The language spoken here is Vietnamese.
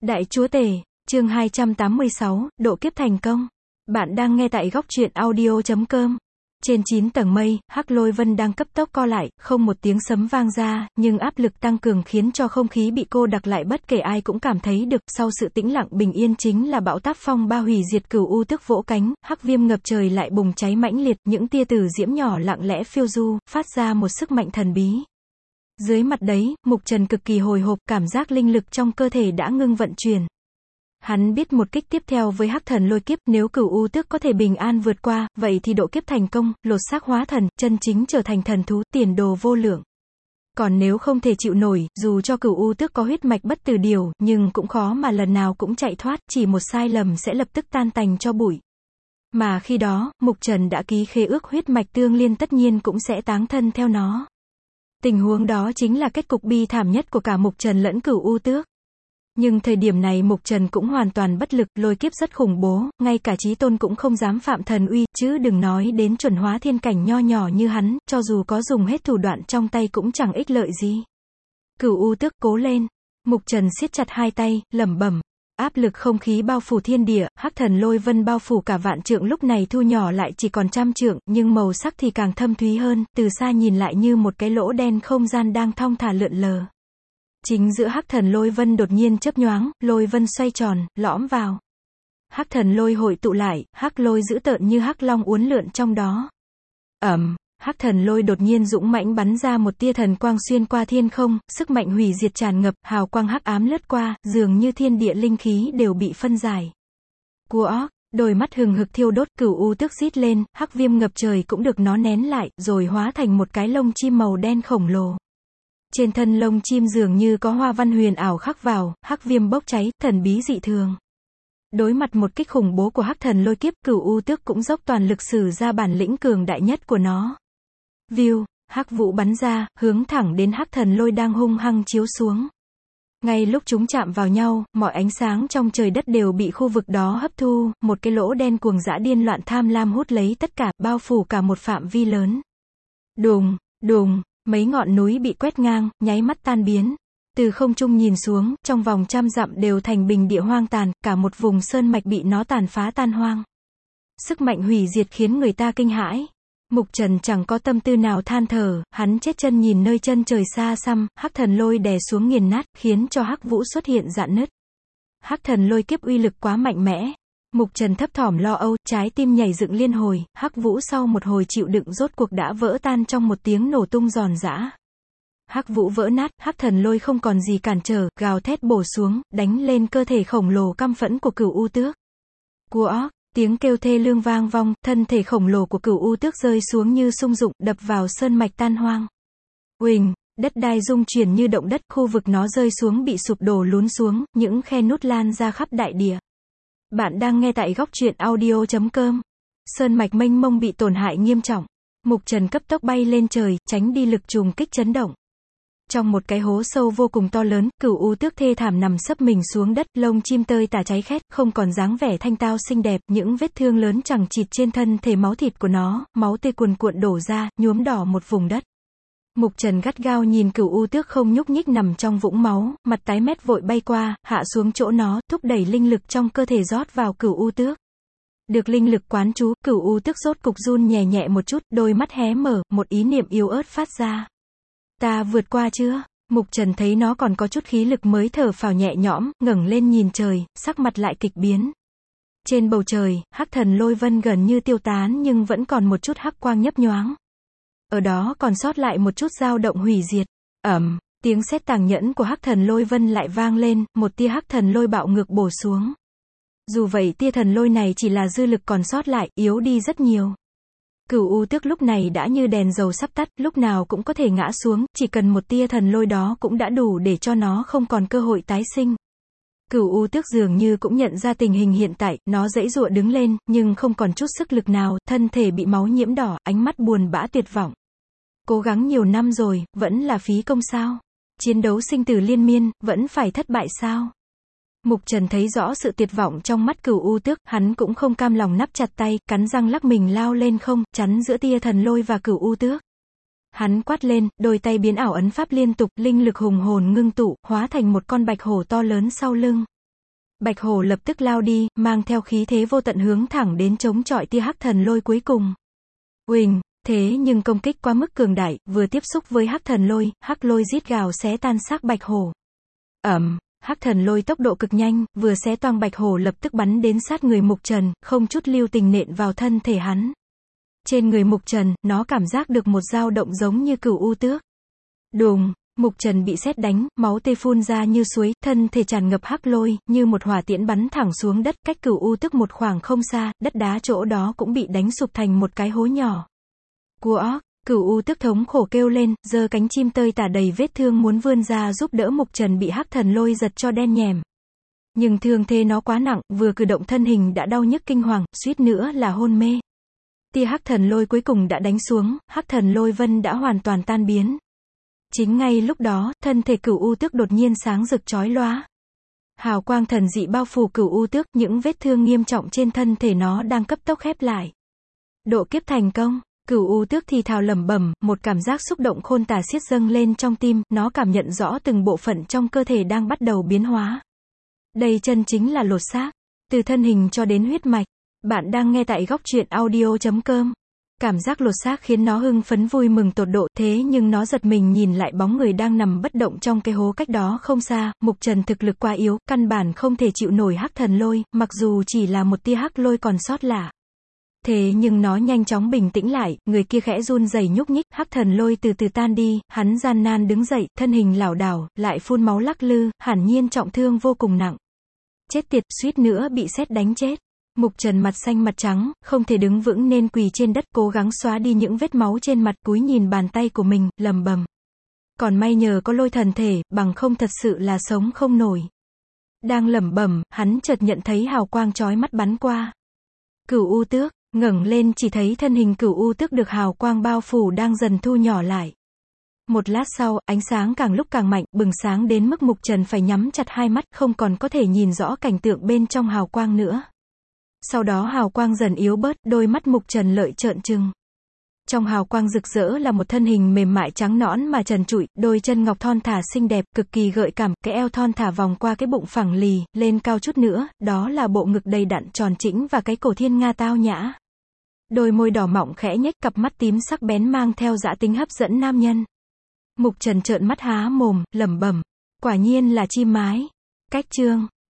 Đại Chúa Tể, chương 286, độ kiếp thành công. Bạn đang nghe tại góc truyện audio.com. Trên 9 tầng mây, Hắc Lôi Vân đang cấp tốc co lại, không một tiếng sấm vang ra, nhưng áp lực tăng cường khiến cho không khí bị cô đặc lại bất kể ai cũng cảm thấy được, sau sự tĩnh lặng bình yên chính là bão táp phong ba hủy diệt cửu u tức vỗ cánh, hắc viêm ngập trời lại bùng cháy mãnh liệt, những tia tử diễm nhỏ lặng lẽ phiêu du, phát ra một sức mạnh thần bí. Dưới mặt đấy, Mục Trần cực kỳ hồi hộp, cảm giác linh lực trong cơ thể đã ngưng vận chuyển. Hắn biết một kích tiếp theo với hắc thần lôi kiếp, nếu cửu u tước có thể bình an vượt qua, vậy thì độ kiếp thành công, lột xác hóa thần, chân chính trở thành thần thú, tiền đồ vô lượng. Còn nếu không thể chịu nổi, dù cho cửu u tước có huyết mạch bất tử điều, nhưng cũng khó mà lần nào cũng chạy thoát, chỉ một sai lầm sẽ lập tức tan tành cho bụi. Mà khi đó, Mục Trần đã ký khế ước huyết mạch tương liên tất nhiên cũng sẽ táng thân theo nó. Tình huống đó chính là kết cục bi thảm nhất của cả Mục Trần lẫn cửu u tước. Nhưng thời điểm này Mục Trần cũng hoàn toàn bất lực, lôi kiếp rất khủng bố, ngay cả chí tôn cũng không dám phạm thần uy, chứ đừng nói đến chuẩn hóa thiên cảnh nho nhỏ như hắn, cho dù có dùng hết thủ đoạn trong tay cũng chẳng ích lợi gì. Cửu u tước, cố lên. Mục Trần siết chặt hai tay, lẩm bẩm. Áp lực không khí bao phủ thiên địa, hắc thần lôi vân bao phủ cả vạn trượng, lúc này thu nhỏ lại chỉ còn 100 trượng, nhưng màu sắc thì càng thâm thúy hơn, từ xa nhìn lại như một cái lỗ đen không gian đang thong thả lượn lờ. Chính giữa hắc thần lôi vân đột nhiên chớp nhoáng, lôi vân xoay tròn, lõm vào. Hắc thần lôi hội tụ lại, hắc lôi dữ tợn như hắc long uốn lượn trong đó. Hắc thần lôi đột nhiên dũng mãnh bắn ra một tia thần quang xuyên qua thiên không, sức mạnh hủy diệt tràn ngập, hào quang hắc ám lướt qua, dường như thiên địa linh khí đều bị phân giải. Của, đôi mắt hừng hực thiêu đốt, cửu u tước rít lên, hắc viêm ngập trời cũng được nó nén lại, rồi hóa thành một cái lông chim màu đen khổng lồ. Trên thân lông chim dường như có hoa văn huyền ảo khắc vào, hắc viêm bốc cháy, thần bí dị thường. Đối mặt một kích khủng bố của hắc thần lôi kiếp, cửu u tước cũng dốc toàn lực sử ra bản lĩnh cường đại nhất của nó. View, hắc vũ bắn ra, hướng thẳng đến hắc thần lôi đang hung hăng chiếu xuống. Ngay lúc chúng chạm vào nhau, mọi ánh sáng trong trời đất đều bị khu vực đó hấp thu, một cái lỗ đen cuồng dã điên loạn tham lam hút lấy tất cả, bao phủ cả một phạm vi lớn. Đùng, đùng, mấy ngọn núi bị quét ngang, nháy mắt tan biến. Từ không trung nhìn xuống, trong vòng 100 dặm đều thành bình địa hoang tàn, cả một vùng sơn mạch bị nó tàn phá tan hoang. Sức mạnh hủy diệt khiến người ta kinh hãi. Mục Trần chẳng có tâm tư nào than thở, hắn chết chân nhìn nơi chân trời xa xăm, hắc thần lôi đè xuống nghiền nát, khiến cho hắc vũ xuất hiện rạn nứt. Hắc thần lôi kiếp uy lực quá mạnh mẽ. Mục Trần thấp thỏm lo âu, trái tim nhảy dựng liên hồi, hắc vũ sau một hồi chịu đựng rốt cuộc đã vỡ tan trong một tiếng nổ tung giòn giã. Hắc vũ vỡ nát, hắc thần lôi không còn gì cản trở, gào thét bổ xuống, đánh lên cơ thể khổng lồ căm phẫn của cửu u tước. Của, tiếng kêu thê lương vang vong, thân thể khổng lồ của cửu u tước rơi xuống như sung dụng, đập vào sơn mạch tan hoang. Uỳnh, đất đai rung chuyển như động đất, khu vực nó rơi xuống bị sụp đổ lún xuống, những khe nút lan ra khắp đại địa. Bạn đang nghe tại góc truyện audio.com. Sơn mạch mênh mông bị tổn hại nghiêm trọng. Mục Trần cấp tốc bay lên trời, tránh đi lực trùng kích chấn động. Trong một cái hố sâu vô cùng to lớn, cửu u tước thê thảm nằm sấp mình xuống đất, lông chim tơi tả cháy khét, không còn dáng vẻ thanh tao xinh đẹp, những vết thương lớn chằng chịt trên thân thể máu thịt của nó, máu tươi cuồn cuộn đổ ra, nhuốm đỏ một vùng đất. Mục Trần gắt gao nhìn cửu u tước không nhúc nhích nằm trong vũng máu, mặt tái mét vội bay qua, hạ xuống chỗ nó, thúc đẩy linh lực trong cơ thể rót vào cửu u tước. Được linh lực quán chú, cửu u tước rốt cục run nhẹ nhẹ một chút, đôi mắt hé mở, một ý niệm yếu ớt phát ra. Ta vượt qua chưa? Mục Trần thấy nó còn có chút khí lực mới thở phào nhẹ nhõm, ngẩng lên nhìn trời, sắc mặt lại kịch biến. Trên bầu trời, hắc thần lôi vân gần như tiêu tán nhưng vẫn còn một chút hắc quang nhấp nhoáng. Ở đó còn sót lại một chút dao động hủy diệt. Tiếng sét tàng nhẫn của hắc thần lôi vân lại vang lên, một tia hắc thần lôi bạo ngược bổ xuống. Dù vậy tia thần lôi này chỉ là dư lực còn sót lại, yếu đi rất nhiều. Cửu u tước lúc này đã như đèn dầu sắp tắt, lúc nào cũng có thể ngã xuống, chỉ cần một tia thần lôi đó cũng đã đủ để cho nó không còn cơ hội tái sinh. Cửu u tước dường như cũng nhận ra tình hình hiện tại, nó giãy giụa đứng lên, nhưng không còn chút sức lực nào, thân thể bị máu nhiễm đỏ, ánh mắt buồn bã tuyệt vọng. Cố gắng nhiều năm rồi, vẫn là phí công sao? Chiến đấu sinh tử liên miên, vẫn phải thất bại sao? Mục Trần thấy rõ sự tuyệt vọng trong mắt cửu u tước, hắn cũng không cam lòng nắm chặt tay, cắn răng lắc mình lao lên không, chắn giữa tia thần lôi và cửu u tước. Hắn quát lên, đôi tay biến ảo ấn pháp liên tục, linh lực hùng hồn ngưng tụ, hóa thành một con bạch hổ to lớn sau lưng. Bạch hổ lập tức lao đi, mang theo khí thế vô tận hướng thẳng đến chống chọi tia hắc thần lôi cuối cùng. Uỳnh, thế nhưng công kích quá mức cường đại, vừa tiếp xúc với hắc thần lôi, hắc lôi rít gào xé tan xác bạch hổ. Hắc thần lôi tốc độ cực nhanh, vừa xé toang bạch hổ lập tức bắn đến sát người Mục Trần, không chút lưu tình nện vào thân thể hắn. Trên người Mục Trần, nó cảm giác được một dao động giống như cửu u tước. Đùng, Mục Trần bị sét đánh, máu tê phun ra như suối, thân thể tràn ngập hắc lôi, như một hỏa tiễn bắn thẳng xuống đất, cách cửu u tước một khoảng không xa, đất đá chỗ đó cũng bị đánh sụp thành một cái hố nhỏ. Quoóc, cửu u tước thống khổ kêu lên, giơ cánh chim tơi tả đầy vết thương muốn vươn ra giúp đỡ Mục Trần bị hắc thần lôi giật cho đen nhèm. Nhưng thương thế nó quá nặng, vừa cử động thân hình đã đau nhức kinh hoàng, suýt nữa là hôn mê. Tia hắc thần lôi cuối cùng đã đánh xuống, hắc thần lôi vân đã hoàn toàn tan biến. Chính ngay lúc đó, thân thể cửu u tước đột nhiên sáng rực chói lóa. Hào quang thần dị bao phủ cửu u tước, những vết thương nghiêm trọng trên thân thể nó đang cấp tốc khép lại. Độ kiếp thành công. Cửu u tước thì thào lẩm bẩm, một cảm giác xúc động khôn tả xiết dâng lên trong tim, nó cảm nhận rõ từng bộ phận trong cơ thể đang bắt đầu biến hóa. Đây chân chính là lột xác, từ thân hình cho đến huyết mạch. Bạn đang nghe tại góc truyện audio.com. Cảm giác lột xác khiến nó hưng phấn vui mừng tột độ, thế nhưng nó giật mình nhìn lại bóng người đang nằm bất động trong cái hố cách đó không xa. Mục Trần thực lực quá yếu, căn bản không thể chịu nổi hắc thần lôi, mặc dù chỉ là một tia hắc lôi còn sót lại. Thế nhưng nó nhanh chóng bình tĩnh lại, người kia khẽ run rẩy nhúc nhích, hắc thần lôi từ từ tan đi, hắn gian nan đứng dậy, thân hình lảo đảo, lại phun máu lắc lư, hẳn nhiên trọng thương vô cùng nặng. Chết tiệt, suýt nữa bị sét đánh chết. Mục Trần mặt xanh mặt trắng, không thể đứng vững nên quỳ trên đất, cố gắng xóa đi những vết máu trên mặt, cúi nhìn bàn tay của mình, lầm bầm. Còn may nhờ có lôi thần thể, bằng không thật sự là sống không nổi. Đang lẩm bẩm, hắn chợt nhận thấy hào quang chói mắt bắn qua. Cửu u tước, ngẩng lên chỉ thấy thân hình cửu u tước được hào quang bao phủ đang dần thu nhỏ lại. Một lát sau, ánh sáng càng lúc càng mạnh, bừng sáng đến mức Mục Trần phải nhắm chặt hai mắt, không còn có thể nhìn rõ cảnh tượng bên trong hào quang nữa. Sau đó hào quang dần yếu bớt, đôi mắt Mục Trần lợi trợn trừng. Trong hào quang rực rỡ là một thân hình mềm mại trắng nõn mà trần trụi, đôi chân ngọc thon thả xinh đẹp, cực kỳ gợi cảm, cái eo thon thả vòng qua cái bụng phẳng lì, lên cao chút nữa, đó là bộ ngực đầy đặn tròn trĩnh và cái cổ thiên nga tao nhã. Đôi môi đỏ mọng khẽ nhếch, cặp mắt tím sắc bén mang theo dã tính hấp dẫn nam nhân. Mục Trần trợn mắt há mồm, lẩm bẩm, quả nhiên là chim mái. Cách chương